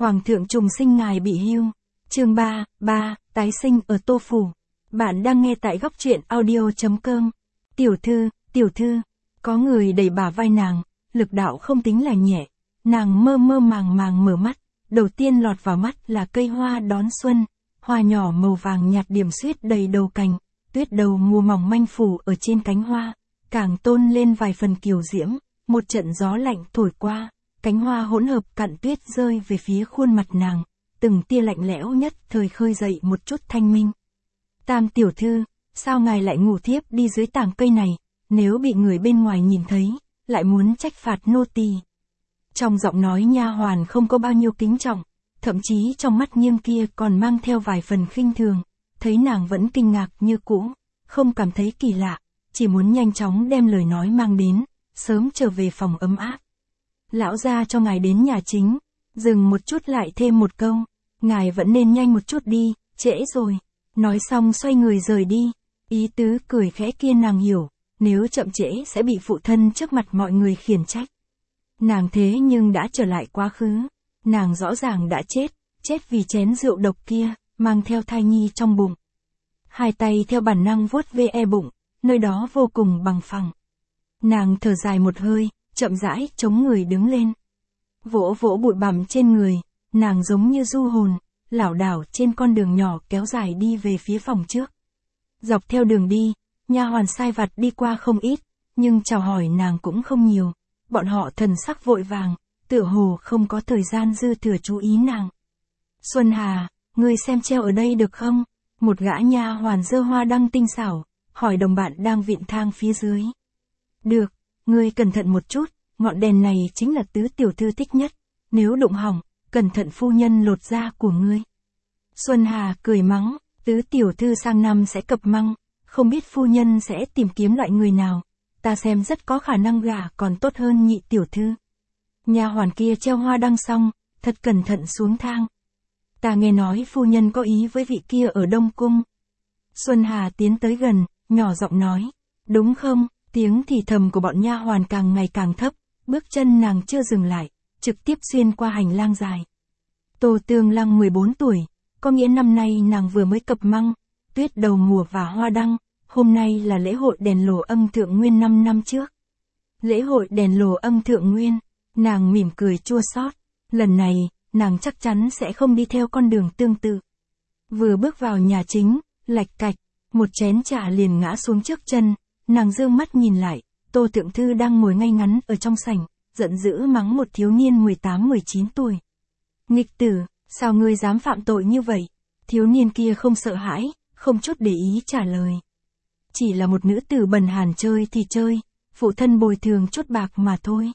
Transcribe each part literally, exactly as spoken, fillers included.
Hoàng thượng trùng sinh ngài bị hưu. Chương ba, ba, tái sinh ở Tô Phủ. Bạn đang nghe tại góc truyện audio chấm com. Tiểu thư, tiểu thư, có người đẩy bả vai nàng, lực đạo không tính là nhẹ. Nàng mơ mơ màng màng mở mắt, đầu tiên lọt vào mắt là cây hoa đón xuân, hoa nhỏ màu vàng nhạt điểm xuyết đầy đầu cành, tuyết đầu mùa mỏng manh phủ ở trên cánh hoa, càng tôn lên vài phần kiều diễm, một trận gió lạnh thổi qua, cánh hoa hỗn hợp cặn tuyết rơi về phía khuôn mặt nàng, từng tia lạnh lẽo nhất thời khơi dậy một chút thanh minh. Tam tiểu thư, sao ngài lại ngủ thiếp đi dưới tàng cây này, nếu bị người bên ngoài nhìn thấy, lại muốn trách phạt nô tỳ. Trong giọng nói nha hoàn không có bao nhiêu kính trọng, thậm chí trong mắt nghiêng kia còn mang theo vài phần khinh thường, thấy nàng vẫn kinh ngạc như cũ, không cảm thấy kỳ lạ, chỉ muốn nhanh chóng đem lời nói mang đến, sớm trở về phòng ấm áp. Lão gia cho ngài đến nhà chính, dừng một chút lại thêm một câu, ngài vẫn nên nhanh một chút đi, trễ rồi. Nói xong xoay người rời đi, ý tứ cười khẽ kia nàng hiểu, nếu chậm trễ sẽ bị phụ thân trước mặt mọi người khiển trách. Nàng thế nhưng đã trở lại quá khứ, nàng rõ ràng đã chết, chết vì chén rượu độc kia, mang theo thai nhi trong bụng. Hai tay theo bản năng vuốt ve e bụng, nơi đó vô cùng bằng phẳng. Nàng thở dài một hơi, chậm rãi chống người đứng lên. Vỗ vỗ bụi bặm trên người, nàng giống như du hồn, lảo đảo trên con đường nhỏ kéo dài đi về phía phòng trước. Dọc theo đường đi, nha hoàn sai vặt đi qua không ít, nhưng chào hỏi nàng cũng không nhiều. Bọn họ thần sắc vội vàng, tựa hồ không có thời gian dư thừa chú ý nàng. Xuân Hà, ngươi xem treo ở đây được không? Một gã nha hoàn giơ hoa đăng tinh xảo, hỏi đồng bạn đang vịn thang phía dưới. Được, ngươi cẩn thận một chút, ngọn đèn này chính là tứ tiểu thư thích nhất, nếu đụng hỏng, cẩn thận phu nhân lột da của ngươi. Xuân Hà cười mắng, tứ tiểu thư sang năm sẽ cập măng, không biết phu nhân sẽ tìm kiếm loại người nào, ta xem rất có khả năng gả còn tốt hơn nhị tiểu thư. Nha hoàn kia treo hoa đăng xong, thật cẩn thận xuống thang. Ta nghe nói phu nhân có ý với vị kia ở Đông Cung. Xuân Hà tiến tới gần, nhỏ giọng nói, đúng không? Tiếng thì thầm của bọn nha hoàn càng ngày càng thấp, bước chân nàng chưa dừng lại, trực tiếp xuyên qua hành lang dài. Tô Tương Lăng mười bốn tuổi, có nghĩa năm nay nàng vừa mới cập măng, tuyết đầu mùa và hoa đăng, hôm nay là lễ hội đèn lồ âm thượng nguyên năm năm trước. Lễ hội đèn lồ âm thượng nguyên, nàng mỉm cười chua xót, lần này, nàng chắc chắn sẽ không đi theo con đường tương tự. Vừa bước vào nhà chính, lạch cạch, một chén trà liền ngã xuống trước chân, nàng dương mắt nhìn lại, Tô Thượng Thư đang ngồi ngay ngắn ở trong sảnh, giận dữ mắng một thiếu niên mười tám mười chín tuổi. Nghịch tử, sao ngươi dám phạm tội như vậy? Thiếu niên kia không sợ hãi, không chút để ý trả lời. Chỉ là một nữ tử bần hàn chơi thì chơi, phụ thân bồi thường chút bạc mà thôi.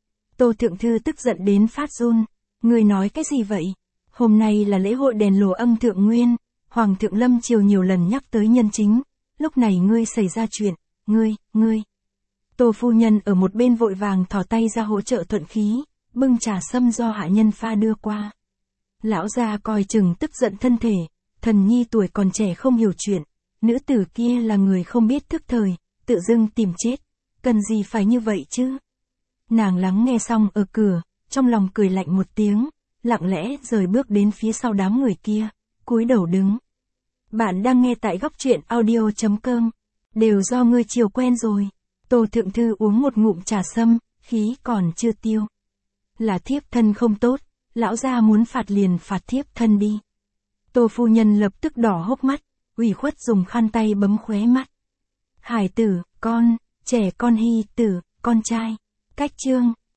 Tô Thượng Thư tức giận đến phát run, ngươi nói cái gì vậy? Hôm nay là lễ hội đèn lồ âm thượng nguyên, Hoàng thượng lâm triều nhiều lần nhắc tới nhân chính, lúc này ngươi xảy ra chuyện, ngươi, ngươi. Tô phu nhân ở một bên vội vàng thò tay ra hỗ trợ thuận khí, bưng trà sâm do hạ nhân pha đưa qua. Lão gia coi chừng tức giận thân thể, thần nhi tuổi còn trẻ không hiểu chuyện, nữ tử kia là người không biết thức thời, tự dưng tìm chết, cần gì phải như vậy chứ? Nàng lắng nghe xong ở cửa, trong lòng cười lạnh một tiếng, lặng lẽ rời bước đến phía sau đám người kia, cúi đầu đứng. Bạn đang nghe tại góc truyện audio chấm com, đều do ngươi chiều quen rồi. Tô Thượng Thư uống một ngụm trà sâm, khí còn chưa tiêu. Là thiếp thân không tốt, lão gia muốn phạt liền phạt thiếp thân đi. Tô phu nhân lập tức đỏ hốc mắt, ủy khuất dùng khăn tay bấm khóe mắt. Hải tử, con, trẻ con hy tử, con trai, cách chương.